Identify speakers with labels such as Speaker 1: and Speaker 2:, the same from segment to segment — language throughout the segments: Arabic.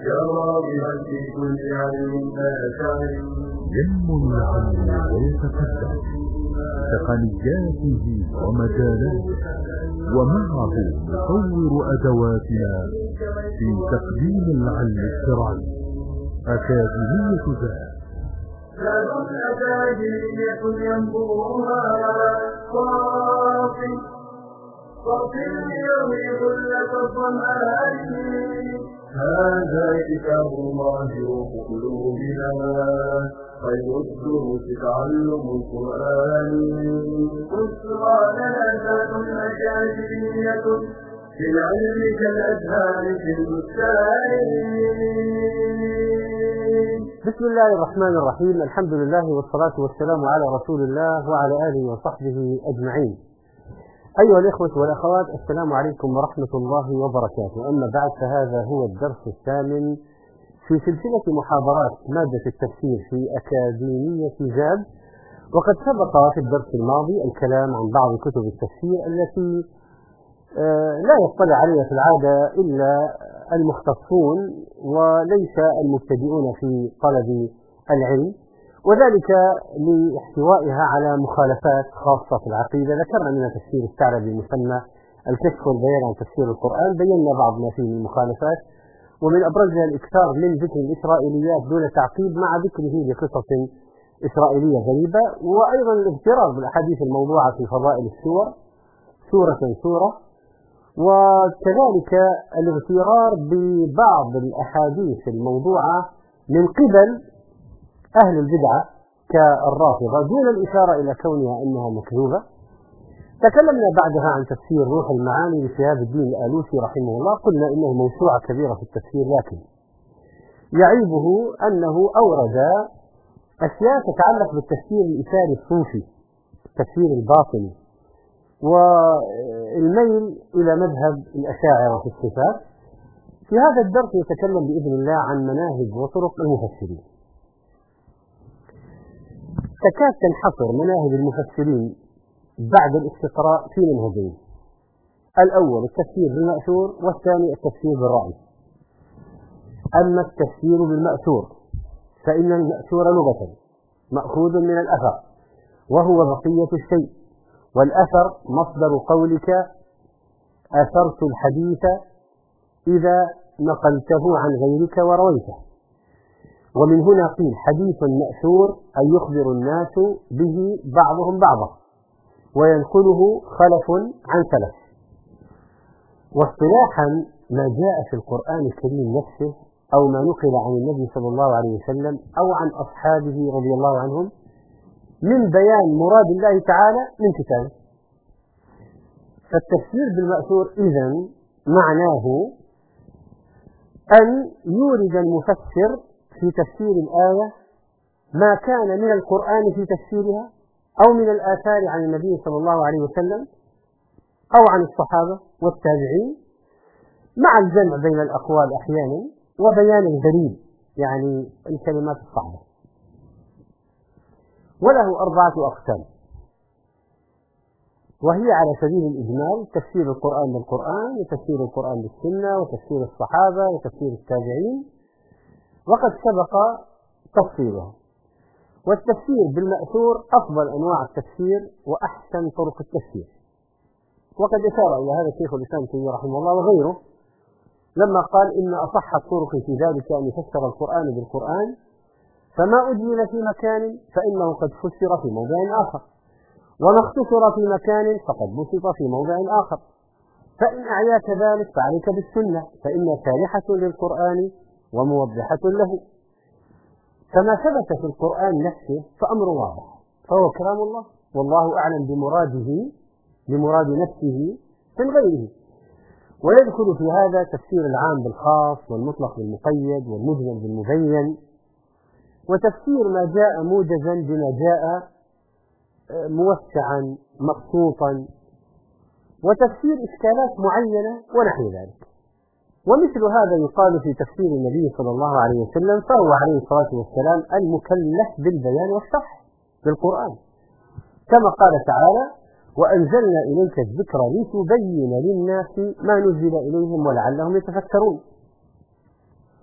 Speaker 1: يرى بها في كل علم نافع،
Speaker 2: ينمو العلم ويتقدم بتقنياته ومجالاته، ومعه نطور أدواتنا في تقديم العلم الشرعي. أكاديمية ذات
Speaker 1: أكاديمية ينبوها صافي يروي غلة الظمآن. هذا كتاب الله روح قلوبنا، خير الدروس تعلم القرآن. أسرى لنا ذات أكاديمية في العلم كالأزهار في البستان.
Speaker 3: بسم الله الرحمن الرحيم، الحمد لله والصلاة والسلام على رسول الله وعلى آله وصحبه أجمعين. أيها الإخوة والأخوات، السلام عليكم ورحمة الله وبركاته. أما بعد، فهذا هو الدرس الثامن في سلسلة محاضرات مادة التفسير في أكاديمية زاد. وقد سبق في الدرس الماضي الكلام عن بعض كتب التفسير التي لا يطلع عليها في العادة إلا المختصون وليس المبتدئون في طلب العلم، وذلك لاحتوائها على مخالفات خاصة في العقيدة. ذكرنا من تفسير الثعلبي المسمى الكشف والبيان عن تفسير القرآن، بينا بعض ما فيه من المخالفات، ومن أبرزها الإكثار من ذكر الإسرائيليات دون تعقيب مع ذكره لقصص إسرائيلية غريبة، وأيضا الاغترار بالأحاديث الموضوعة في فضائل السور سورة سورة، وكذلك الاغترار ببعض الأحاديث الموضوعة من قبل أهل البدعة كالرافضة دون الإشارة إلى كونها أنها مكذوبة. تكلمنا بعدها عن تفسير روح المعاني لشهاب الدين الآلوسي رحمه الله. قلنا إنه موسوعة كبيرة في التفسير، لكن يعيبه أنه أورد أشياء تتعلق بالتفسير الإثاري الصوفي، التفسير الباطني، والميل إلى مذهب الأشاعرة في الصفات. في هذا الدرس يتكلم بإذن الله عن مناهج وطرق المفسرين. تكاد تنحصر مناهج المفسرين بعد الاستقراء في منهجين: الأول التفسير بالمأثور، والثاني التفسير بالرأي. أما التفسير بالمأثور فإن المأثور لغة مأخوذ من الأثر، وهو بقية الشيء، والأثر مصدر قولك أثرت الحديث إذا نقلته عن غيرك ورويته. ومن هنا قيل حديث مأثور أن يخبر الناس به بعضهم بعضا وينقله خلف عن سلف. واصطلاحا ما جاء في القرآن الكريم نفسه أو ما نقل عن النبي صلى الله عليه وسلم أو عن أصحابه رضي الله عنهم من بيان مراد الله تعالى من كتابه. فالتفسير بالمأثور إذن معناه أن يورد المفسر في تفسير الآية ما كان من القرآن في تفسيرها أو من الآثار عن النبي صلى الله عليه وسلم أو عن الصحابة والتابعين، مع الجمع بين الأقوال أحيانا وبيان الدليل، يعني الكلمات الصعبة. وله 4 أقسام، وهي على سبيل الإجمال: تفسير القرآن بالقرآن، وتفسير القرآن بالسنة، وتفسير الصحابة، وتفسير التابعين، وقد سبق تفصيلها. والتفسير بالمأثور أفضل أنواع التفسير وأحسن طرق التفسير، وقد أشار إلى هذا الشيخ الإسلام تيمية رحمه الله وغيره لما قال إن أصح الطرق في ذلك أن يفسر القرآن بالقرآن، فما أجمل في مكان فإنه قد فسر في موضع آخر، وما اختصر في مكان فقد بسط في موضع آخر. فإن أعياك ذلك فعليك بالسنة، فإنها شارحة للقرآن وموضحة له. فما ثبت في القرآن نفسه فأمر واضح، فهو كلام الله، والله أعلم بمراد نفسه من غيره. ويدخل في هذا تفسير العام بالخاص، والمطلق بالمقيد، والمجمل بالمبين، وتفسير ما جاء موجزا بما جاء موسعا مخصوصا، وتفسير إشكالات معينة ونحو ذلك. ومثل هذا يقال في تفسير النبي صلى الله عليه وسلم، فهو عليه الصلاة والسلام المكلف بالبيان والشرح بالقرآن، كما قال تعالى: وأنزلنا إليك الذكر لتبين للناس ما نزل إليهم ولعلهم يتفكرون.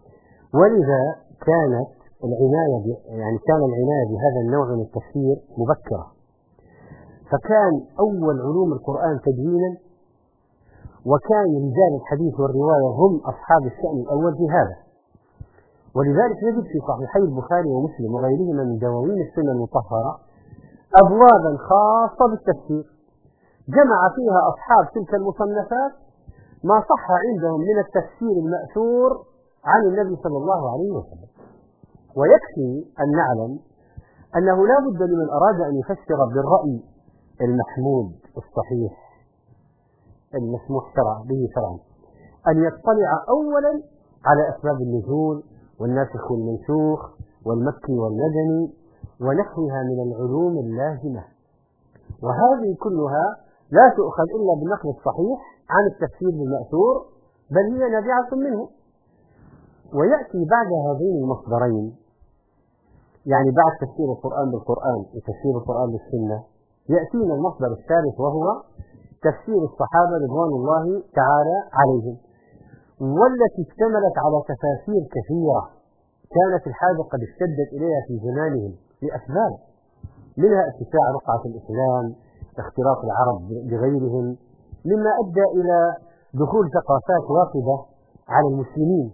Speaker 3: ولذا كان العناية بهذا النوع من التفسير مبكرة، فكان أول علوم القرآن تدوينا، وكان رجال الحديث والرواية هم أصحاب الشأن الأول في هذا. ولذلك نجد في صحيحي البخاري ومسلم وغيرهما من دواوين السنة المطهرة أبوابا خاصة بالتفسير جمع فيها أصحاب تلك المصنفات ما صح عندهم من التفسير المأثور عن النبي صلى الله عليه وسلم. ويكفي أن نعلم أنه لا بد لمن أراد أن يفسر بالرأي المحمود الصحيح المسموح به شرعا أن يطلع أولا على أسباب النزول والناسخ والمنسوخ والمكي والمدني ونحوها من العلوم اللازمة، وهذه كلها لا تؤخذ إلا بالنقل الصحيح عن التفسير بالمأثور، بل هي نابعة منه. ويأتي بعد هذين المصدرين، يعني بعد تفسير القرآن بالقرآن وتفسير القرآن بالسنة، يأتينا المصدر الثالث وهو تفسير الصحابة رضوان الله تعالى عليهم، والتي اشتملت على تفاسير كثيرة كانت الحاجة قد اشتدت إليها في زمانهم لأسباب، منها اتساع رقعة الإسلام، اختلاط العرب بغيرهم، مما أدى إلى دخول ثقافات واقدة على المسلمين،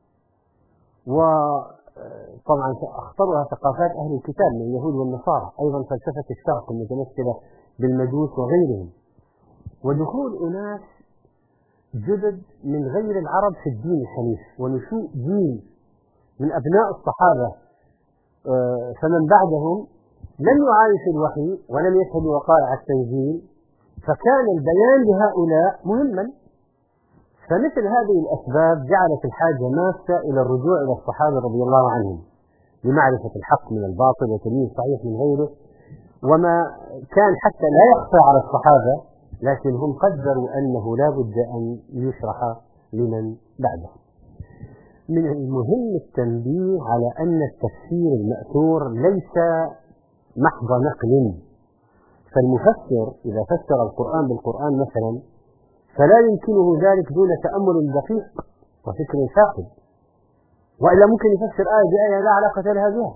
Speaker 3: وطبعا أخطرها ثقافات أهل الكتاب من اليهود والنصارى، أيضا فلسفة الشرق المتمثلة بالمجوس وغيرهم، ودخول أناس جدد من غير العرب في الدين الحنيف، ونشوء دين من أبناء الصحابة فمن بعدهم لم يعايش الوحي ولم يشهد وقائع التنزيل، فكان البيان لهؤلاء مهما. فمثل هذه الأسباب جعلت الحاجة ماسة إلى الرجوع إلى الصحابة رضي الله عنهم لمعرفة الحق من الباطل وتمييز الصحيح من غيره، وما كان حتى لا يخفى على الصحابة، لكن هم قدروا أنه لا بد أن يشرح لمن بعدهم. من المهم التنبيه على أن التفسير المأثور ليس محض نقل، فالمفسر إذا فسر القرآن بالقرآن مثلا فلا يمكنه ذلك دون تأمل دقيق وفكر ثاقب، وإلا ممكن يفسر آية بآية لا علاقة لها بها.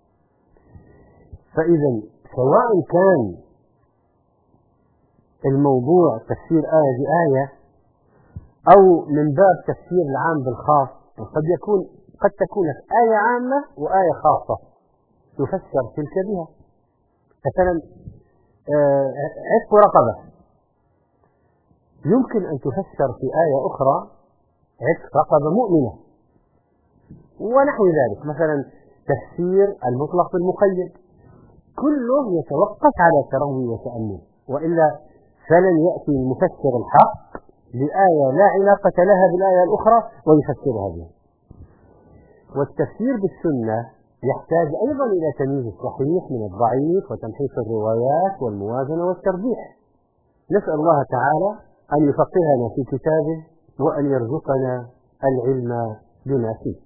Speaker 3: فإذا سواء كان الموضوع تفسير آية بآية أو من باب تفسير العام بالخاص، قد تكون آية عامة وآية خاصة تفسر تلك بها. مثلا عتق رقبة يمكن أن تفسر في آية أخرى عتق رقبة مؤمنة ونحو ذلك. مثلا تفسير المطلق بالمقيد كله يتوقف على تروي وتأمل، وإلا فلن يأتي المفسر الحق لآية لا علاقة لها بالآية الأخرى ويفسرها بها. والتفسير بالسنة يحتاج أيضا إلى تمييز الصحيح من الضعيف وتمحيص الروايات والموازنة والترجيح. نسأل الله تعالى أن يفقهنا في كتابه وأن يرزقنا العلم بما فيه.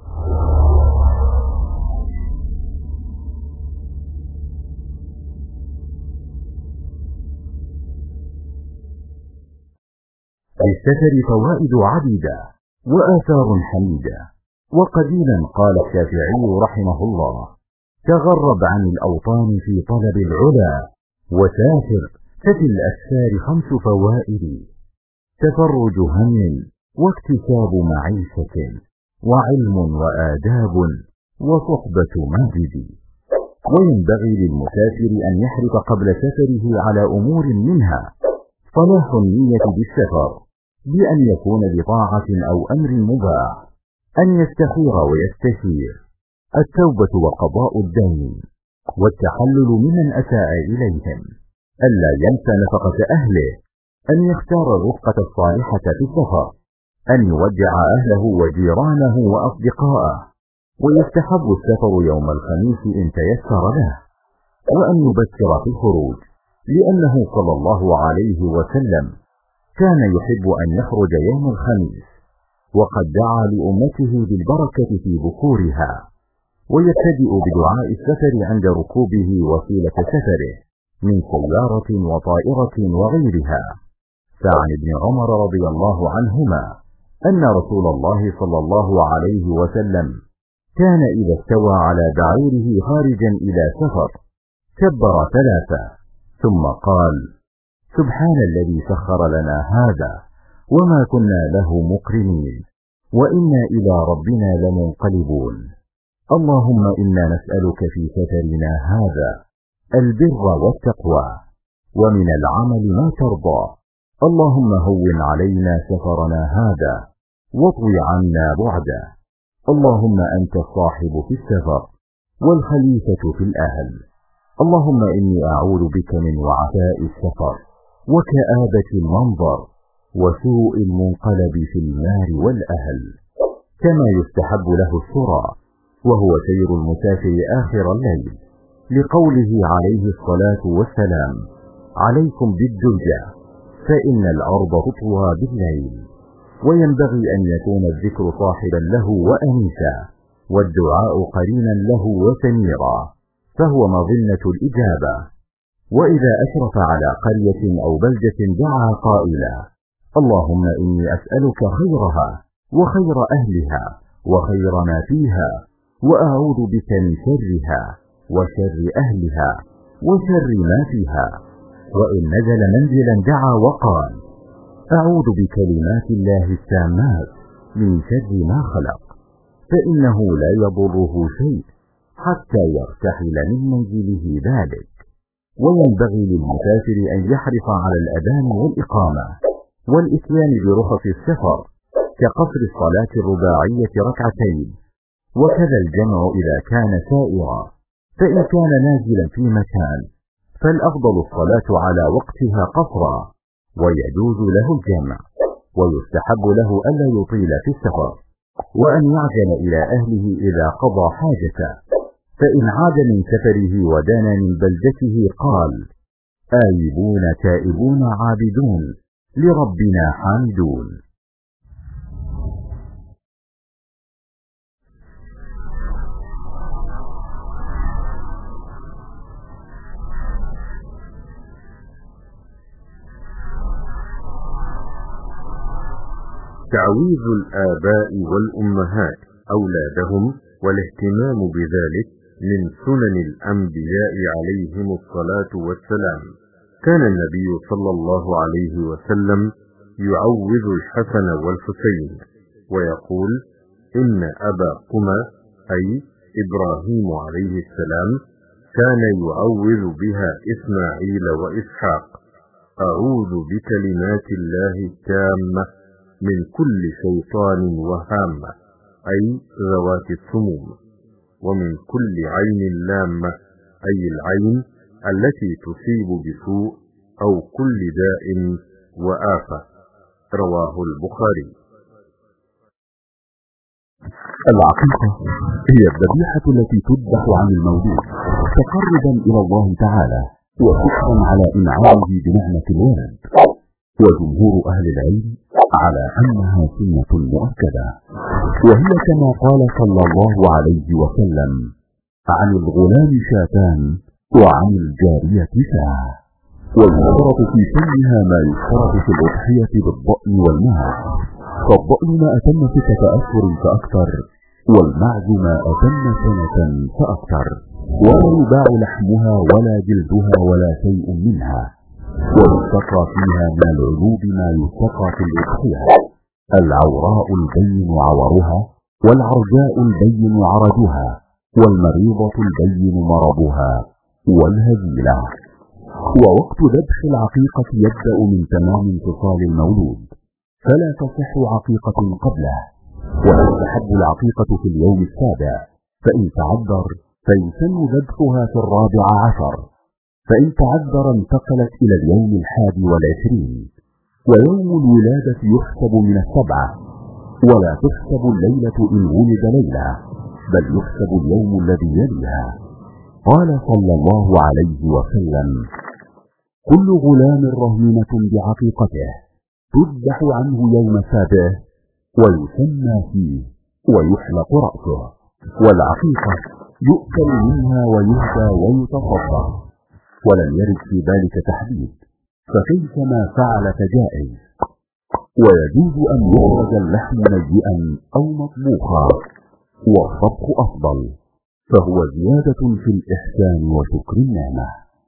Speaker 2: للسفر فوائد عديدة وآثار حميدة. وقديما قال الشافعي رحمه الله: تغرب عن الأوطان في طلب العلا وسافر، ففي الأسفار 5 فوائد: تفرج هم واكتساب معيشة وعلم وآداب وصحبة ماجد. وينبغي للمسافر أن يحرص قبل سفره على أمور منها صلاح النية بالسفر بأن يكون بطاعة أو أمر مباح، أن يستخير ويستشير، التوبة وقضاء الدين، والتحلل ممن أساء إليهم، ألا ينسى نفقة أهله، أن يختار الرفقة الصالحة في السفر، أن يودع أهله وجيرانه وأصدقاءه، ويستحب السفر يوم الخميس إن تيسر له، وأن يبكر في الخروج، لأنه صلى الله عليه وسلم كان يحب أن يخرج يوم الخميس، وقد دعا لأمته بالبركة في بكورها. ويبتدئ بدعاء السفر عند ركوبه وسيلة سفره من سيارة وطائرة وغيرها. فعن ابن عمر رضي الله عنهما أن رسول الله صلى الله عليه وسلم كان إذا استوى على بعيره خارجا إلى سفر كبر 3 ثم قال: سبحان الذي سخر لنا هذا وما كنا له مقرنين وإنا إلى ربنا لمنقلبون. اللهم إنا نسألك في سفرنا هذا البر والتقوى ومن العمل ما ترضى. اللهم هون علينا سفرنا هذا واطوي عنا بعده. اللهم أنت الصاحب في السفر والخليفة في الأهل. اللهم إني أعوذ بك من وعثاء السفر وكآبة المنظر وسوء المنقلب في النار والأهل. كما يستحب له السرى وهو سير المسافر آخر الليل، لقوله عليه الصلاة والسلام: عليكم بالدلجة فإن الأرض تطوى بالليل. وينبغي أن يكون الذكر صاحبا له وأنيسا، والدعاء قرينا له وسميرا، فهو مظنة الإجابة. وإذا أشرف على قرية أو بلدة دعا قائلا: اللهم إني أسألك خيرها وخير أهلها وخير ما فيها، وأعوذ بك من شرها وشر أهلها وشر ما فيها. وإن نزل منزلا دعا وقال: أعوذ بكلمات الله التامات من شر ما خلق، فإنه لا يضره شيء حتى يرتحل من منزله ذلك. وينبغي للمسافر أن يحرص على الأذان والإقامة والإتيان برخص السفر كقصر الصلاة الرباعية 2 وكذا الجمع إذا كان سائرا. فإن كان نازلا في مكان فالأفضل الصلاة على وقتها قصرا، ويجوز له الجمع، ويستحب له ألا يطيل في السفر، وأن يعجل إلى أهله إذا قضى حاجته. فإن عاد من سفره ودان من بلدته قال: آيبون تائبون عابدون لربنا حامدون.
Speaker 4: تعويذ الآباء والأمهات أولادهم والاهتمام بذلك من سنن الأنبياء عليهم الصلاة والسلام. كان النبي صلى الله عليه وسلم يعوذ الحسن والحسين ويقول: إن أباكما أي إبراهيم عليه السلام كان يعوذ بها إسماعيل وإسحاق: أعوذ بكلمات الله التامة من كل شيطان وهامة أي ذوات السموم، ومن كل عين لامة أي العين التي تصيب بسوء أو كل داء وآفة. رواه البخاري.
Speaker 2: العقيقة هي الذبيحة التي تذبح عن المولود تقربا إلى الله تعالى وشكرا على إنعامه بنعمة الولد. وجمهور أهل العلم على أنها سنة مؤكدة، وهي كما قال صلى الله عليه وسلم: عن الغلام شاتان وعن الجارية شاة. ويشترط في سنها ما يشترط في الأضحية بالضأن والمعز، فالضأن ما أتم 6 أشهر فأكثر، والمعز ما أتم 1 سنة فأكثر، ولا يباع لحمها ولا جلدها ولا شيء منها. ويستقى فيها من العيوب ما يستقى في الأضحية: العوراء البين عورها، والعرجاء البين عرجها، والمريضة البين مرضها، والهزيلة. ووقت ذبح العقيقة يبدأ من تمام انفصال المولود، فلا تصح عقيقة قبله. وتستحب العقيقة في اليوم 7، فإن تعذر فيسن ذبحها في 14، فإن تعذر انتقلت إلى اليوم 21. ويوم الولادة يحسب من 7، ولا تحسب الليلة إن ولد ليلة، بل يحسب اليوم الذي يليها. قال صلى الله عليه وسلم: كل غلام رهينة بعقيقته تذبح عنه يوم 7 ويسمى فيه ويحلق رأسه. والعقيقة يؤكل منها ويهدى ويتصدق، ولم يرد في ذلك تحديد، فكيف ما فعل فجائز. ويجوز أن يخرج اللحم نيئا أو مطبوخا، والطبخ أفضل، فهو زيادة في الإحسان وشكر النعمة.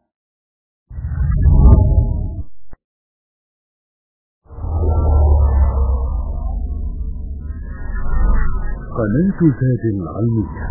Speaker 2: قناة زاد العلمية.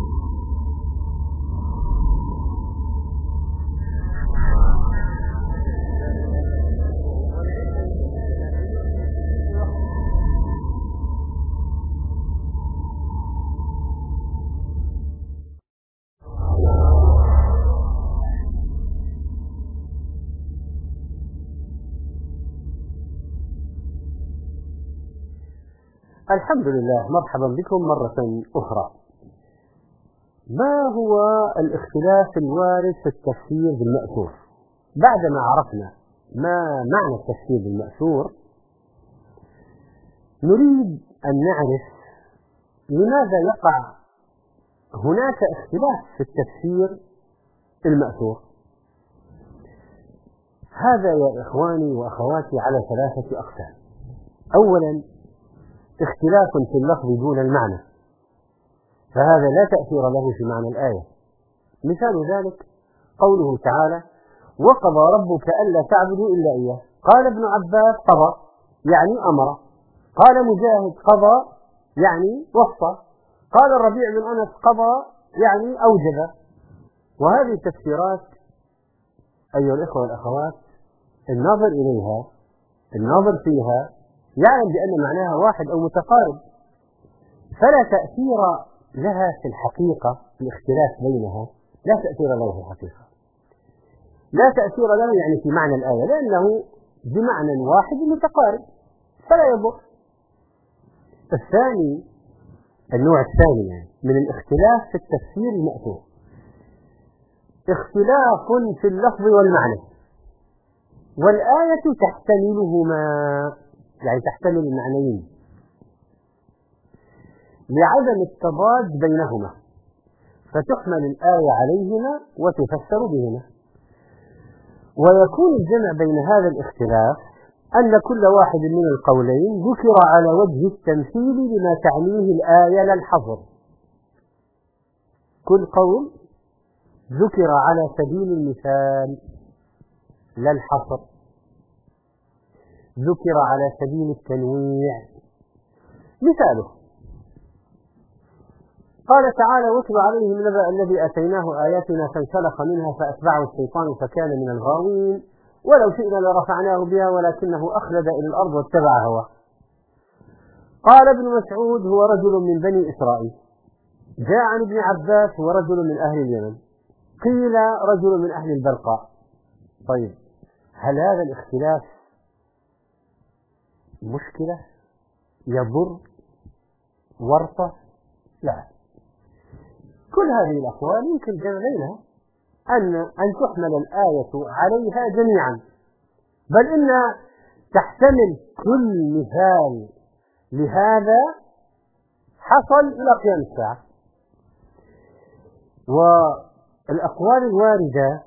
Speaker 3: الحمد لله، مرحبا بكم مرة أخرى. ما هو الاختلاف الوارد في التفسير بالمأثور؟ بعدما عرفنا ما معنى التفسير بالمأثور، نريد أن نعرف لماذا يقع هناك اختلاف في التفسير المأثور. هذا يا إخواني وأخواتي على 3 أقسام. أولا، اختلاف في اللفظ دون المعنى، فهذا لا تأثير له في معنى الآية. مثال ذلك قوله تعالى: وقضى ربك ألا تعبدوا إلا إياه. قال ابن عباس: قضى يعني أمر. قال مجاهد: قضى يعني وصى. قال الربيع بن أنس: قضى يعني أوجب. وهذه التفسيرات أيها الإخوة والأخوات الناظر إليها، الناظر فيها، يعلم بأن معناها واحد أو متقارب، فلا تأثير لها في الحقيقة. الاختلاف بينها لا تأثير له في الحقيقة، لا تأثير له يعني في معنى الآية، لأنه بمعنى واحد متقارب فلا يضر. الثاني، النوع الثاني يعني من الاختلاف في التفسير المأثور، اختلاف في اللفظ والمعنى، والآية تحتملهما، يعني تحتمل المعنيين لعدم التضاد بينهما، فتحمل الآية عليهما وتفسر بهما. ويكون الجمع بين هذا الاختلاف أن كل واحد من القولين ذكر على وجه التمثيل لما تعنيه الآية لا الحصر. كل قول ذكر على سبيل المثال لا الحصر، ذكر على سبيل التنويع. مثاله قال تعالى: واتل عليهم نبأ الذي آتيناه آياتنا فانسلخ منها فأتبعه الشيطان فكان من الغاوين ولو شئنا لرفعناه بها ولكنه أخلد إلى الأرض واتبع هواه. قال ابن مسعود: هو رجل من بني إسرائيل. جاء عن ابن عباس: هو رجل من أهل اليمن. قيل: رجل من أهل البلقاء. طيب، هل هذا الاختلاف مشكلة يضر ورطة؟ لا، كل هذه الأقوال يمكن جمع بينها أن تحمل الآية عليها جميعا، بل إن تحتمل كل مثال لهذا حصل إلى قيام الساعة. والأقوال الواردة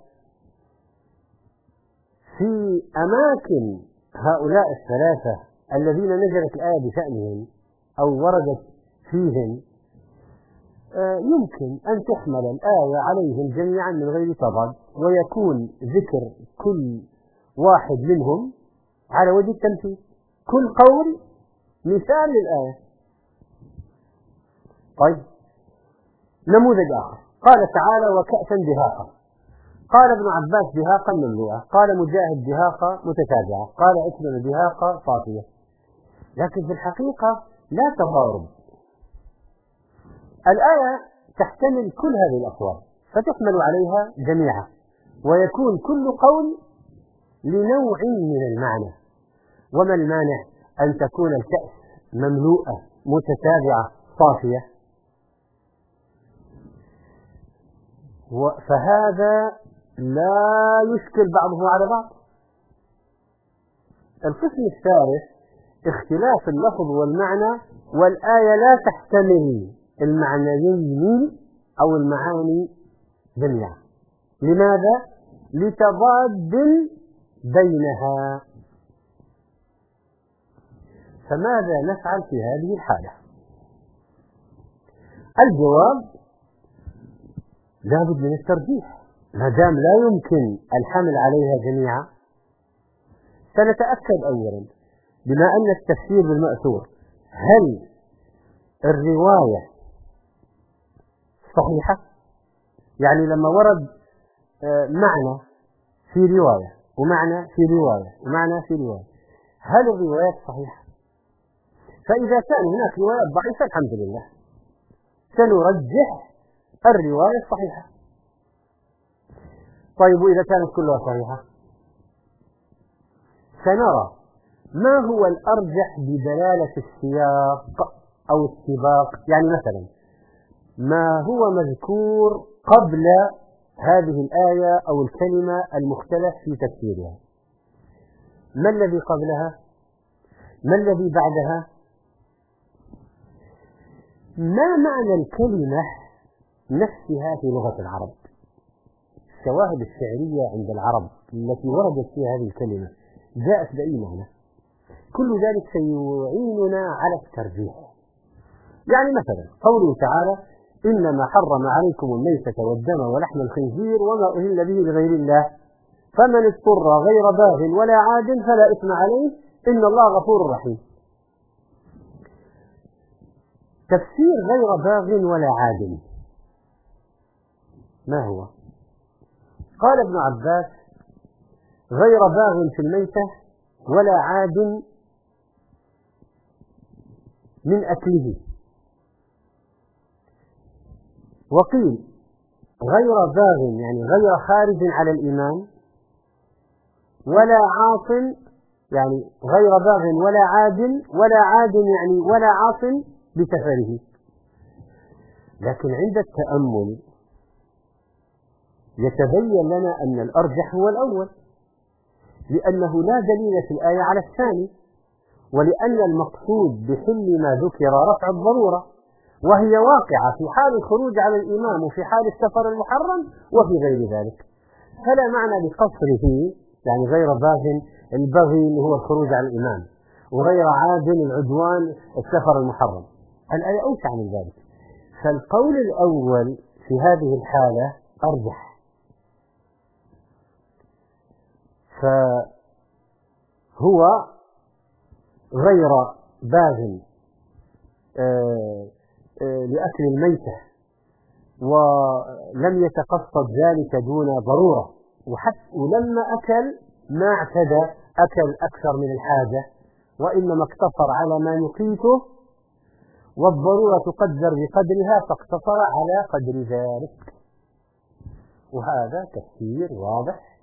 Speaker 3: في أماكن هؤلاء الثلاثة الذين نزلت الآية بشأنهم أو وردت فيهم يمكن أن تحمل الآية عليهم جميعا من غير تضاد، ويكون ذكر كل واحد منهم على وجه التمثيل، كل قول مثال للآية. طيب، نموذج آخر قال تعالى: وكأسا دهاقا. قال ابن عباس: دهاقا مملوءة. قال مجاهد: دهاقا متتابعة. قال عكرمة: دهاقا صافية. لكن في الحقيقة لا تضارب. الآية تحتمل كل هذه الأقوال فتحمل عليها جميعا، ويكون كل قول لنوع من المعنى. وما المانع أن تكون الكأس مملوءة متتابعة صافية؟ فهذا لا يشكل بعضه على بعض. القسم الثالث اختلاف اللفظ والمعنى والآية لا تحتمل المعنيين أو المعاني جميعا. لماذا؟ لتضاد بينها. فماذا نفعل في هذه الحالة؟ الجواب لابد من الترجيح. ما دام لا يمكن الحمل عليها جميعا، سنتأكد أولا بما أن التفسير بالمأثور، هل الرواية صحيحة؟ يعني لما ورد معنى في رواية ومعنى في رواية ومعنى في رواية، هل الروايات صحيحة؟ فإذا كان هناك روايات ضعيفة الحمد لله سنرجح الرواية الصحيحة. طيب وإذا كانت كلها صحيحة سنرى ما هو الأرجح بدلالة السياق أو السباق. يعني مثلا ما هو مذكور قبل هذه الآية أو الكلمة المختلف في تفسيرها، ما الذي قبلها، ما الذي بعدها، ما معنى الكلمة نفسها في لغة العرب. الشواهد الشعرية عند العرب التي وردت فيها هذه الكلمة جاءت بأي معنى. كل ذلك سيعيننا على الترجيح. يعني مثلا قوله تعالى إنما حرم عليكم الميتة والدم ولحم الخنزير وما أهل به لغير الله فمن اضطر غير باغ ولا عاد فلا إثم عليه إن الله غفور رحيم. تفسير غير باغ ولا عاد ما هو؟ قال ابن عباس غير باغ في الميتة ولا عاد من أكله، وقيل غير باغ يعني غير خارج على الإيمان، ولا عاص يعني غير باغ ولا عاد يعني ولا عاص بسفره. لكن عند التأمل يتبين لنا أن الأرجح هو الأول، لأنه لا دليل في الآية على الثاني، ولأن المقصود بحل ما ذكر رفع الضرورة، وهي واقعة في حال الخروج على الإمام وفي حال السفر المحرم وفي غير ذلك، فلا معنى لقصره. يعني غير باغ البغي هو الخروج على الإمام، وغير عاد العدوان السفر المحرم. الآية أوسع من ذلك، فالقول الأول في هذه الحالة أرجح. فهو غير باغ لأكل الميتة ولم يتقصد ذلك دون ضرورة، ولما أكل ما اعتدى أكل أكثر من الحاجة، وإنما اقتصر على ما يقيته، والضرورة تقدر بقدرها فاقتصر على قدر ذلك. وهذا تفسير واضح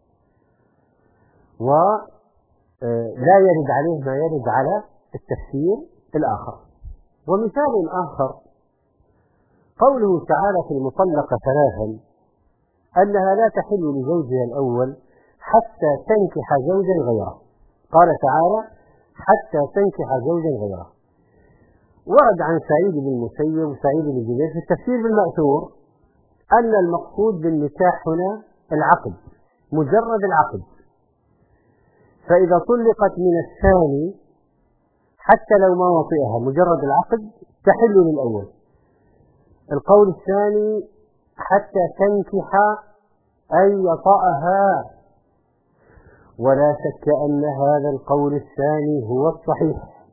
Speaker 3: ولا يرد عليه ما يرد على التفسير الآخر. ومثال آخر قوله تعالى في المطلقة ثلاثا أنها لا تحل لزوجها الأول حتى تنكح زوجا غيره. قال تعالى حتى تنكح زوجا غيره. ورد عن سعيد بن المسيب وسعيد بن جبير في التفسير بالمأثور أن المقصود بالنكاح هنا العقد، مجرد العقد، فإذا طلقت من الثاني حتى لو ما وطئها مجرد العقد تحل للأول. القول الثاني حتى تنكح أي يطأها، ولا شك أن هذا القول الثاني هو الصحيح،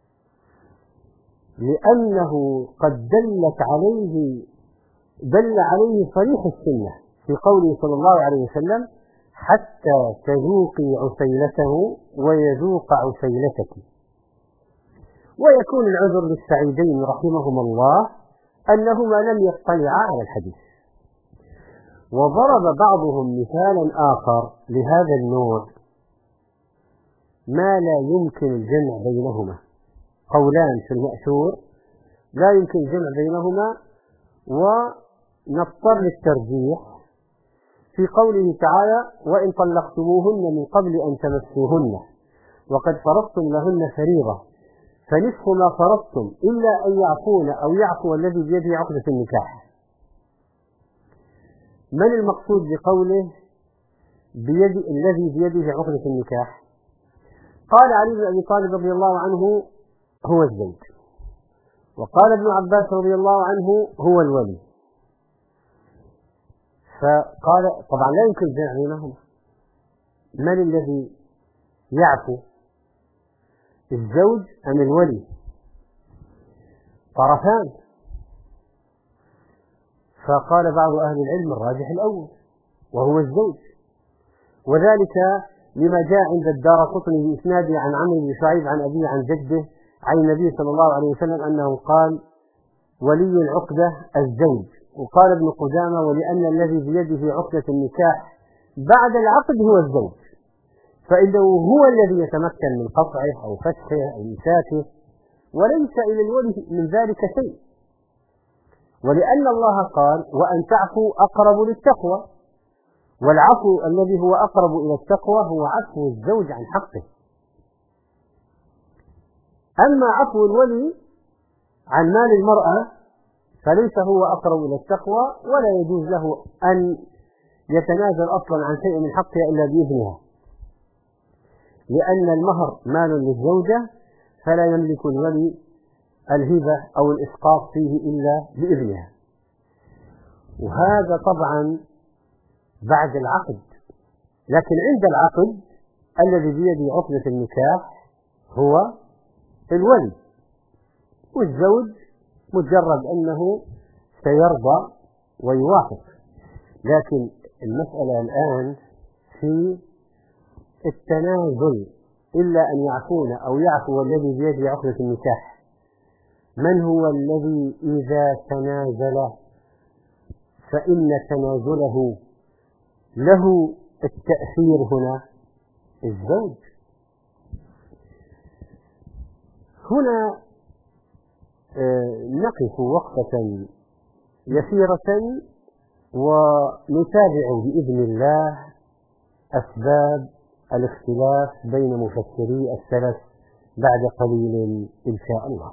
Speaker 3: لأنه قد دل عليه صريح السنة في قوله صلى الله عليه وسلم حتى تذوقي عسيلته ويذوق عسيلتك. ويكون العذر للسعيدين رحمهما الله أنهما لم يطلعا على الحديث. وضرب بعضهم مثالا آخر لهذا النوع ما لا يمكن الجمع بينهما، قولان في المأثور لا يمكن الجمع بينهما، ونضطر للترجيح في قوله تعالى وإن طلقتموهن من قبل أن تمسوهن وقد فرضتم لهن فريضة فنصف ما فرضتم إلا أن يعفون أو يعفو الذي بيده عقدة النكاح. من المقصود بقوله الذي بيده عقدة النكاح؟ قال علي بن أبي طالب رضي الله عنه هو الزوج، وقال ابن عباس رضي الله عنه هو الولي. فقال طبعا لا يمكن الجمع بينهما، من الذي يعفو، الزوج أم الولي؟ طرفان. فقال بعض أهل العلم الراجح الأول وهو الزوج، وذلك لما جاء عند الدارقطني بإسناده عن عمرو بن شعيب عن أبيه عن جده عن النبي صلى الله عليه وسلم أنه قال ولي العقدة الزوج. وقال ابن قدامة ولأن الذي بيده عقدة النكاح بعد العقد هو الزوج، فإنه هو الذي يتمكن من قطعه أو فسخه أو إمساكه، وليس إلى الولي من ذلك شيء. ولأن الله قال وأن تعفوا أقرب للتقوى، والعفو الذي هو أقرب إلى التقوى هو عفو الزوج عن حقه. أما عفو الولي عن مال المرأة فليس هو أقرب إلى التقوى، ولا يجوز له أن يتنازل أصلا عن شيء من حقها إلا بإذنها، لأن المهر مال للزوجة فلا يملك الولي الهبة أو الإسقاط فيه إلا بإذنها. وهذا طبعا بعد العقد، لكن عند العقد الذي بيده عقدة النكاح هو الولي، والزوج مجرد أنه سيرضى ويوافق. لكن المسألة الآن في التنازل، إلا أن يعفون أو يعفو الذي بيده عقدة النكاح. من هو الذي إذا تنازل فإن تنازله له التأثير هنا؟ الزوج. هنا نقف وقفة يسيرة ونتابع بإذن الله أسباب الاختلاف بين مفسري السلف بعد قليل إن شاء الله.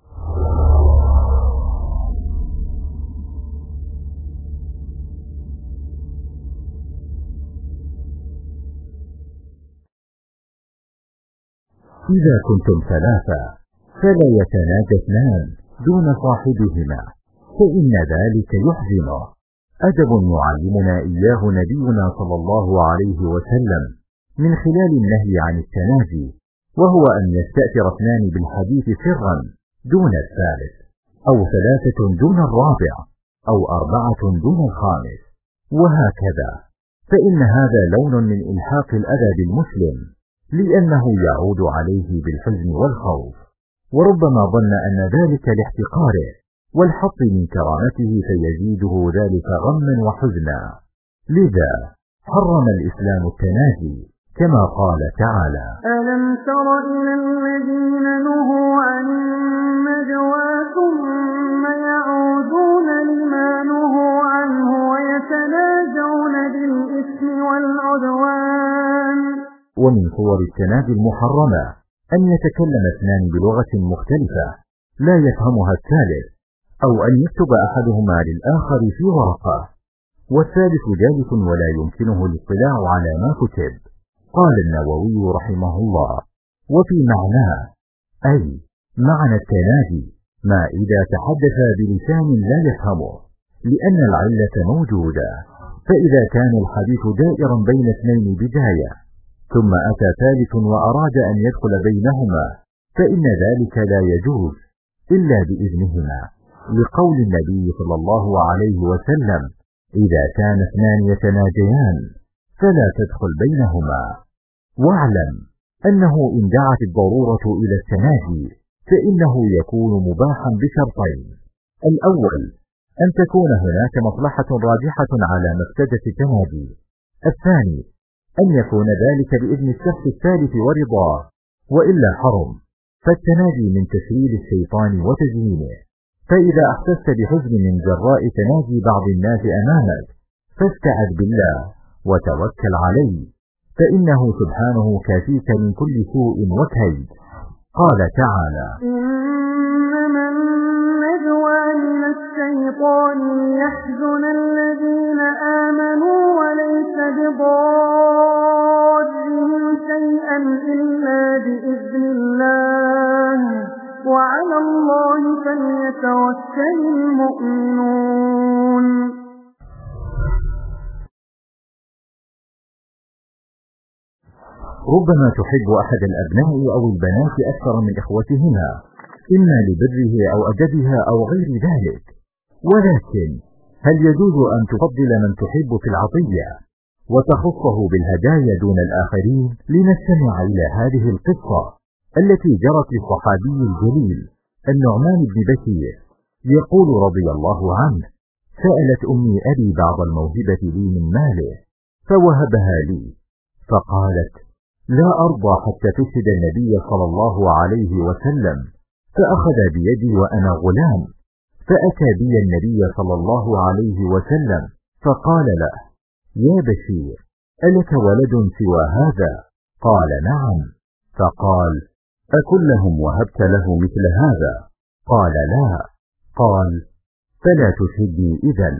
Speaker 2: إذا كنتم ثلاثة فلا يتناجى اثنان دون صاحبهما، فإن ذلك يحزنه. أدب يعلمنا إياه نبينا صلى الله عليه وسلم من خلال النهي عن التناجي، وهو أن يستأثر اثنان بالحديث سرا دون الثالث، أو ثلاثة دون الرابع، أو أربعة دون الخامس، وهكذا، فإن هذا لون من إلحاق الأذى بالمسلم، لأنه يعود عليه بالحزن والخوف، وربما ظن أن ذلك لاحتقاره والحط من كرامته فيزيده ذلك غما وحزنا. لذا حرم الإسلام التناجي كما قال تعالى:
Speaker 1: ألم تر إلى الذين نهوا عن النجوى ثم يعودون لما نهوا عنه ويتناجون بالإثم والعدوان.
Speaker 2: ومن صور التناجي المحرمة أن يتكلم اثنان بلغة مختلفة لا يفهمها الثالث، أو أن يكتب أحدهما للآخر في ورقة والثالث جالس ولا يمكنه الاطلاع على ما كتب. قال النووي رحمه الله: وفي معناه أي معنى التناجي ما إذا تحدث بلسان لا يفهمه، لأن العلة موجودة. فإذا كان الحديث دائرا بين اثنين بداية ثم أتى ثالث وأراد أن يدخل بينهما فإن ذلك لا يجوز إلا بإذنهما، لقول النبي صلى الله عليه وسلم: إذا كان اثنان يتناجيان فلا تدخل بينهما. واعلم أنه إن دعت الضرورة إلى التناجي فإنه يكون مباحا بشرطين: الأول أن تكون هناك مصلحة راجحة على مفسدة التناجي، الثاني أن يكون ذلك بإذن الشخص الثالث ورضاه، وإلا حرم، فالتناجي من تسهيل الشيطان وتزيينه. فإذا أحسست بحزن من جراء تناجي بعض الناس أمامك فاستعذ بالله وتوكل عليه، فإنه سبحانه كافيك من كل سوء وكيد. قال تعالى:
Speaker 1: إنما النجوى من الشيطان ليحزن الذين آمنوا وليس بضارهم شيئا إلا بإذن الله
Speaker 5: وعلى الله فليتوكل المؤمنون.
Speaker 2: ربما تحب أحد الأبناء أو البنات أكثر من إخوتهما، إما لبره أو أدبها أو غير ذلك، ولكن هل يجوز أن تفضل من تحب في العطية وتخصه بالهدايا دون الآخرين؟ لنستمع إلى هذه القصة التي جرت للصحابي الجليل النعمان بن بشير، يقول رضي الله عنه: سألت أمي أبي بعض الموهبة لي من ماله فوهبها لي، فقالت: لا أرضى حتى تشهد النبي صلى الله عليه وسلم، فأخذ بيدي وأنا غلام، فأتى بي النبي صلى الله عليه وسلم فقال له: يا بشير، ألك ولد سوى هذا؟ قال: نعم. فقال: أكلهم وهبت له مثل هذا؟ قال: لا. قال: فلا تشهدني إذن،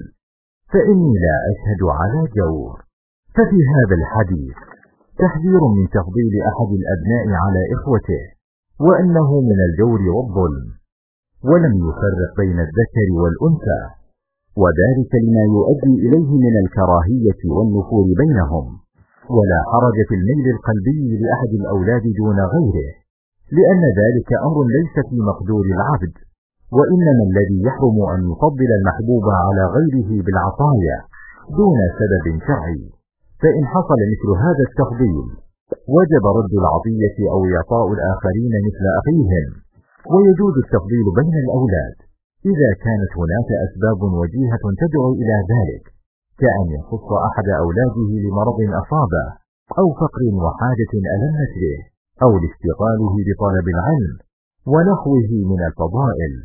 Speaker 2: فإني لا أشهد على جور. ففي هذا الحديث تحذير من تفضيل أحد الأبناء على إخوته، وأنه من الجور والظلم، ولم يفرق بين الذكر والأنثى، وذلك لما يؤدي إليه من الكراهية والنفور بينهم. ولا حرج في الميل القلبي لأحد الأولاد دون غيره، لأن ذلك أمر ليس في مقدور العبد، وإنما الذي يحرم أن يفضل المحبوب على غيره بالعطايا دون سبب شرعي. فإن حصل مثل هذا التفضيل وجب رد العطية أو إعطاء الآخرين مثل أخيهم. ويجوز التفضيل بين الأولاد إذا كانت هناك أسباب وجيهة تدعو إلى ذلك، كأن يخص أحد أولاده لمرض أصابه، أو فقر وحاجة ألمت به، أو لاشتغاله بطلب العلم ونحوه من الفضائل.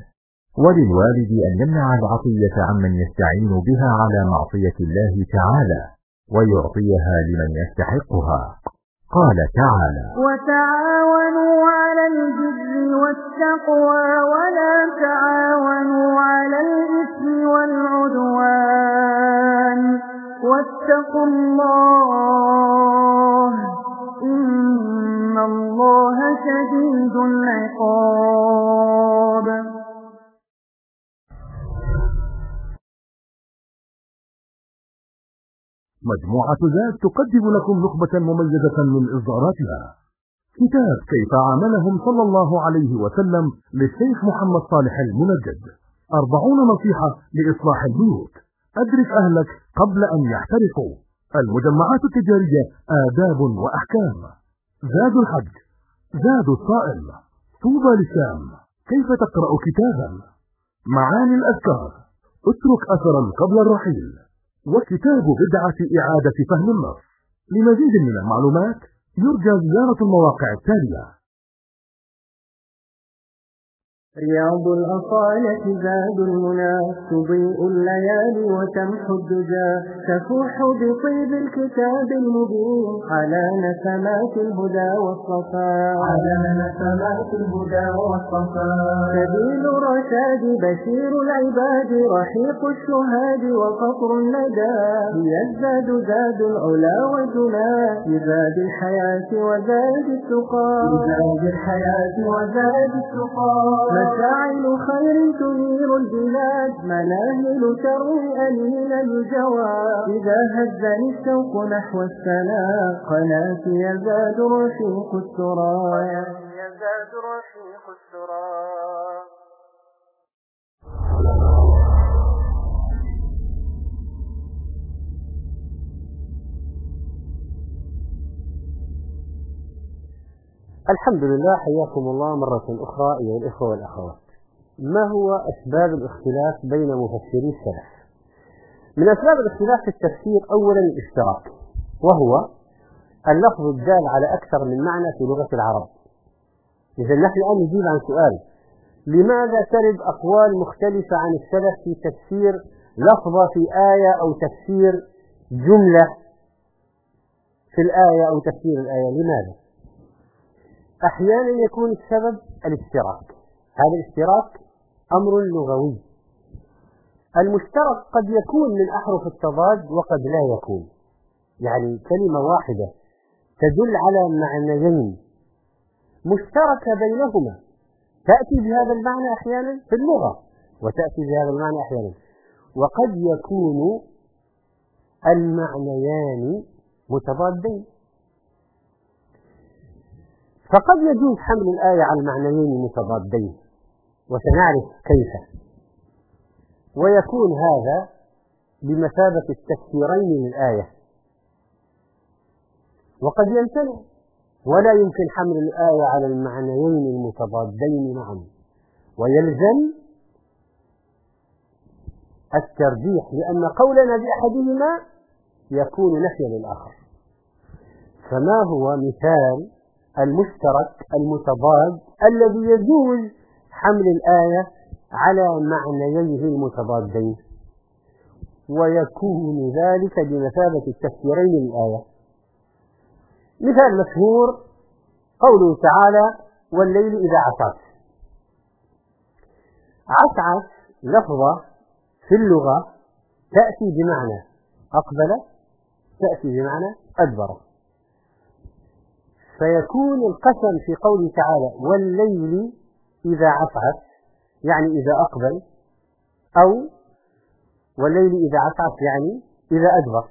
Speaker 2: وللوالد أن يمنع العطية عمن يستعين بها على معصية الله تعالى، ويعطيها لمن يستحقها. قال تعالى:
Speaker 5: وتعاونوا على البر والتقوى ولا تعاونوا على الإثم والعدوان واتقوا الله إن الله شديد العقاب.
Speaker 6: مجموعة زاد تقدم لكم نخبة مميزة من إصداراتها. كتاب كيف عاملهم صلى الله عليه وسلم للشيخ محمد صالح المنجد، 40 نصيحة لإصلاح البيوت، أدرك أهلك قبل أن يحترقوا، المجمعات التجارية آداب وأحكام، زاد الحج، زاد الصائم، طوبى للشام، كيف تقرأ كتابا، معاني الأذكار، اترك أثرا قبل الرحيل، وكتاب بدعة إعادة فهم النص. لمزيد من المعلومات يرجى زيارة المواقع التالية:
Speaker 5: رياض الأصالة زاد المنى، تضيء الليالي وتمحو الدجى، تفوح بطيب الكتاب المبين على نسمات الهدى والصفاء، سبيل الرشاد بشير العباد، رحيق الشهاد وقطر الندى، هي الزاد زاد العلا والدنا، لزاد الحياة وزاد التقى، مشاعل خير تنير البلاد، مناهل تروي أنين الجواد، إذا هزني الشوق نحو السلام، قناتي يزداد رشيق التراب.
Speaker 3: الحمد لله، حياكم الله مرة أخرى أيها الإخوة والأخوات. ما هو أسباب الاختلاف بين مفسري السلف؟ من أسباب الاختلاف في التفسير أولا الاشتراك، وهو اللفظ الدال على أكثر من معنى في لغة العرب. إذا نحن الآن نجيب عن سؤال: لماذا ترد أقوال مختلفة عن السلف في تفسير لفظة في آية أو تفسير جملة في الآية أو تفسير الآية؟ لماذا؟ أحيانا يكون السبب الاشتراك. هذا الاشتراك أمر لغوي. المشترك قد يكون من أحرف التضاد وقد لا يكون، يعني كلمة واحدة تدل على معنيين مشتركة بينهما، تأتي بهذا المعنى أحيانا في اللغة، وتأتي بهذا المعنى أحيانا، وقد يكون المعنيان متضادين. فقد يجوز حمل الآية على المعنيين المتضادين، وسنعرف كيف، ويكون هذا بمثابة التفسيرين للآية. وقد يمتنع، ولا يمكن حمل الآية على المعنيين المتضادين معا، ويلزم الترجيح، لأن قولنا بأحدهما يكون نفيا للآخر. فما هو مثال المشترك المتضاد الذي يجوز حمل الآية على معنييه المتضادين، ويكون ذلك بمثابة التفسيرين للآية؟ مثال مشهور قوله تعالى: والليل إذا عسعس. عسعس لفظة في اللغة تأتي بمعنى أقبل، تأتي بمعنى أدبر. فيكون القسم في قوله تعالى: والليل إذا عسعس، يعني إذا أقبل، أو والليل إذا عسعس يعني إذا أدبر.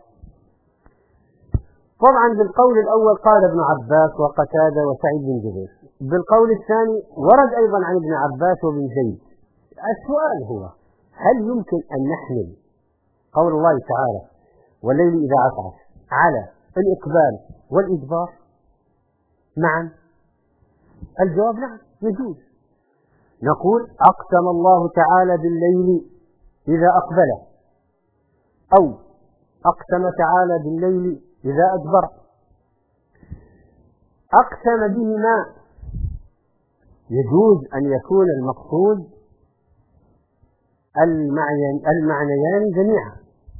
Speaker 3: طبعا بالقول الأول قال ابن عباس وقتادة وسعيد بن جبير، بالقول الثاني ورد أيضا عن ابن عباس وابن زيد. السؤال هو: هل يمكن أن نحمل قول الله تعالى والليل إذا عسعس على الإقبال والإدبار معا؟ الجواب نعم، يجوز. نقول: أقسم الله تعالى بالليل إذا أقبل، أو أقسم تعالى بالليل إذا أدبر. أقسم بهما يجوز أن يكون المقصود المعنيان جميعا،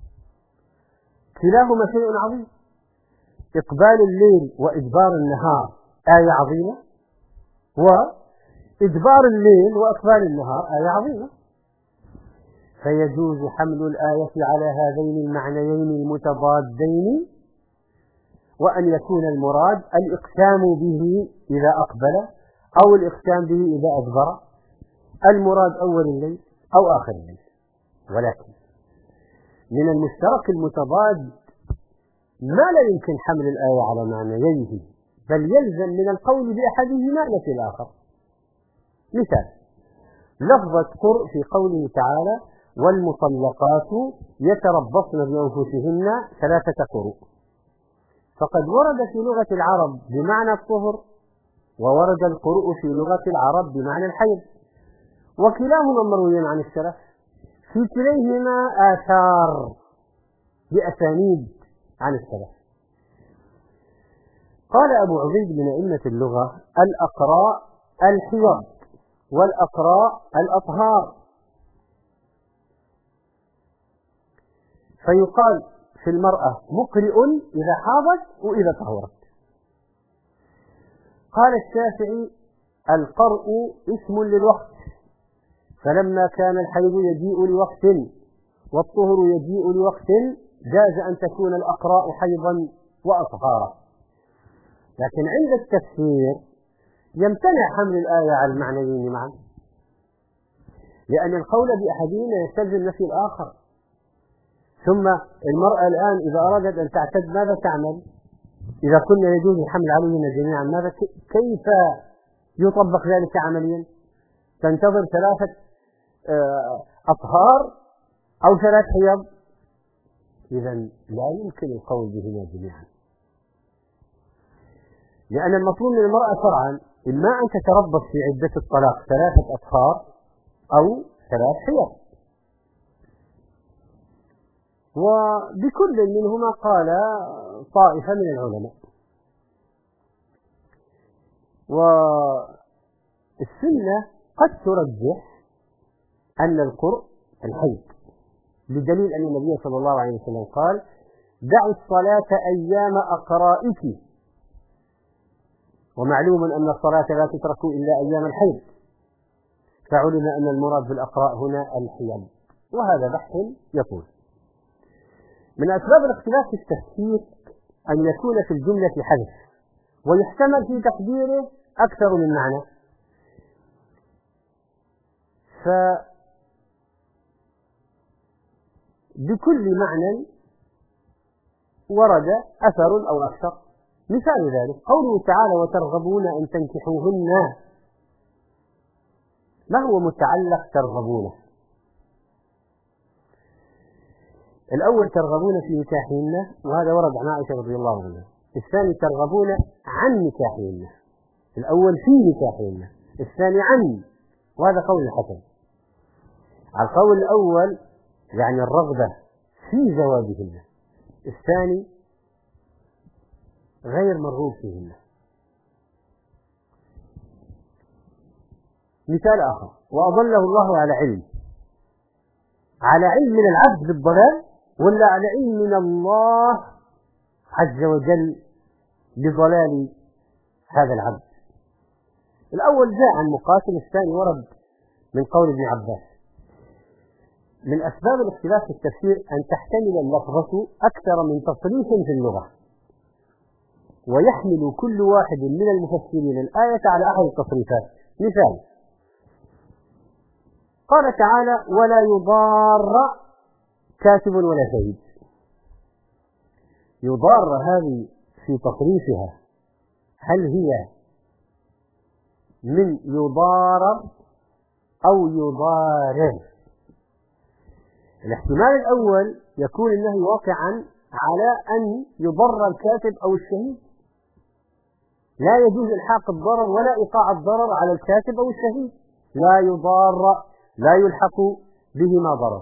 Speaker 3: كلاهما شيء عظيم. إقبال الليل وإدبار النهار آية عظيمة، وإدبار الليل وإقبال النهار آية عظيمة. فيجوز حمل الآية على هذين المعنيين المتضادين، وأن يكون المراد الإقسام به إذا أقبل، أو الإقسام به إذا أدبر، المراد أول الليل أو آخر الليل. ولكن من المشترك المتضاد ما لا يمكن حمل الآية على معنييه، بل يلزم من القول بأحدهما نفي الآخر. مثال: لفظة قرء في قوله تعالى: والمطلقات يتربصن بأنفسهن 3 قروء. فقد ورد في لغة العرب بمعنى الطهر، وورد القروء في لغة العرب بمعنى الحيض، وكلاهما مروي عن السلف، في كليهما آثار بأسانيد عن السلف. قال أبو عبيد من أئمة اللغة: الأقراء الحيض، والأقراء الأطهار. فيقال في المرأة مقرئ إذا حاضت وإذا طهرت. قال الشافعي: القرء اسم للوقت، فلما كان الحيض يجيء لوقت والطهر يجيء لوقت جاز أن تكون الأقراء حيضا وأطهارا. لكن عند التفسير يمتنع حمل الآية على المعنيين معا، لأن القول بأحدهما يستلزم نفي الآخر. ثم المرأة الآن إذا أرادت أن تعتد ماذا تعمل؟ إذا كنا يجوز الحمل عليهما جميعا، ماذا كيف يطبق ذلك عمليا؟ تنتظر 3 أطهار أو 3 حيض؟ إذا لا يمكن القول بهما جميعا، لأن المطلوب من المرأة شرعا إما أن تتربص في عدة الطلاق 3 أطهار أو 3 حيض. وبكل منهما قال طائفة من العلماء. والسنة قد ترجح أن القرء الحيض، بدليل أن النبي صلى الله عليه وسلم قال: دعوا الصلاة أيام أقرائك. ومعلوم أن الصلاة لا تترك إلا أيام الحيض، فعلم أن المراد بالأقراء هنا الحيض، وهذا بحث يطول. من أسباب الاختلاف في التفسير أن يكون في الجملة حذف، ويحتمل في تقديره أكثر من معنى. فبكل معنى ورد أثر أو أكثر. مثال ذلك قوله تعالى وترغبون أن تنكحوهن. ما هو متعلق ترغبونه؟ الأول ترغبون في نكاحهن، وهذا ورد عن عائشة رضي الله عنها. الثاني ترغبون عن نكاحهن. الأول في نكاحهن، الثاني عن، وهذا قول الحسن. على القول الأول يعني الرغبة في زواجهن، الثاني غير مرغوب فيهن. مثال آخر وأضله الله على علم. على علم من العبد بالضلال ولا على علم من الله عز وجل بضلال هذا العبد؟ الأول جاء عن مقاتل، الثاني ورد من قول ابن عباس. من أسباب الاختلاف في التفسير أن تحتمل اللفظة أكثر من تصريف في اللغة، ويحمل كل واحد من المفسرين الآية على أحد التصريفات. مثال قال تعالى ولا يضار كاتب ولا شهيد. يضار هذه في تصريفها هل هي من يضار أو يضارر؟ الاحتمال الأول يكون النهي واقعا على أن يضر الكاتب أو الشهيد، لا يجوز إلحاق الضرر ولا إيقاع الضرر على الكاتب أو الشهيد، لا يضار، لا يلحق بهما ضرر.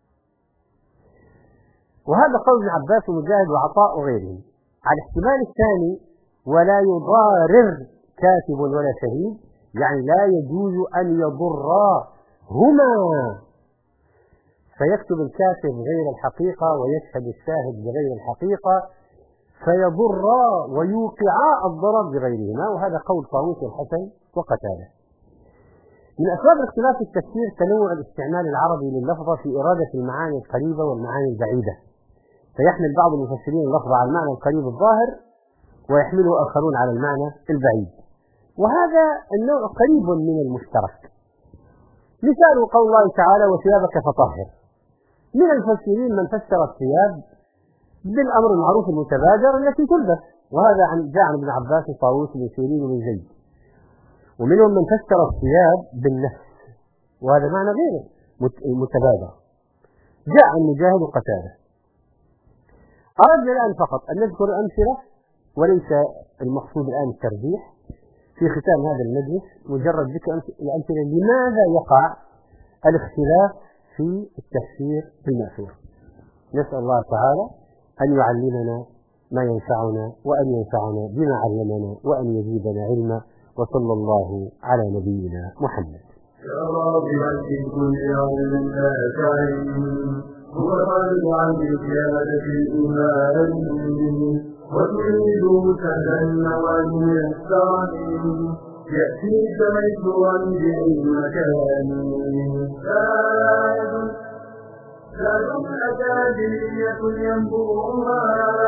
Speaker 3: وهذا قول ابن عباس ومجاهد وعطاء وغيرهم. على الاحتمال الثاني ولا يضارر كاتب ولا شهيد، يعني لا يجوز أن يضرا هما، فيكتب الكاتب غير الحقيقة ويشهد الشاهد بغير الحقيقة فيضرا ويوقعا الضرر بغيرهما. وهذا قول طاووس والحسن وقتاده. من أسباب الاختلاف في التفسير تنوع الاستعمال العربي لللفظة في إرادة المعاني القريبة والمعاني البعيدة، فيحمل بعض المفسرين اللفظ على المعنى القريب الظاهر ويحمله آخرون على المعنى البعيد، وهذا النوع قريب من المشترك. مثال قول الله تعالى وثيابك فطهر. من المفسرين من فسر الثياب بالأمر المعروف المتبادر التي تلبس، وهذا جاء عن ابن عباس وطاووس بن سيرين وابن زيد. ومنهم من فسر الثياب بالنفس، وهذا معنى غير متبادر، جاء عن مجاهد وقتاده. أردنا الآن فقط أن نذكر أمثلة وليس المقصود الآن الترجيح في ختام هذا المجلس، مجرد ذكر الأمثلة لماذا يقع الاختلاف في التفسير بالمأثور. نسأل الله تعالى أن يعلمنا ما ينفعنا وأن ينفعنا بما علمنا وأن يزيدنا علما، وصلى الله على نبينا محمد.
Speaker 1: يا راغبا في كل يوم نافع هو خالد عن الزيادة في الإيمان وتريد سهلا وميسرا يأتيك ميسورا بأي مكان. زاد أكاديمية ينبوعها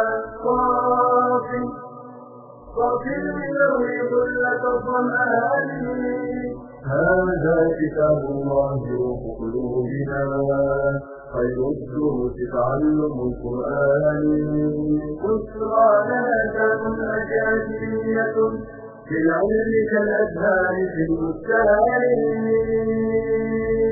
Speaker 1: صافي يروي ظلة الظمآن. هذا كتاب الله روح قلوبنا خير الدروس تعلم القرآن. بشرى لنا كتاب أكاديمية في العلم كالأزهار في البستان.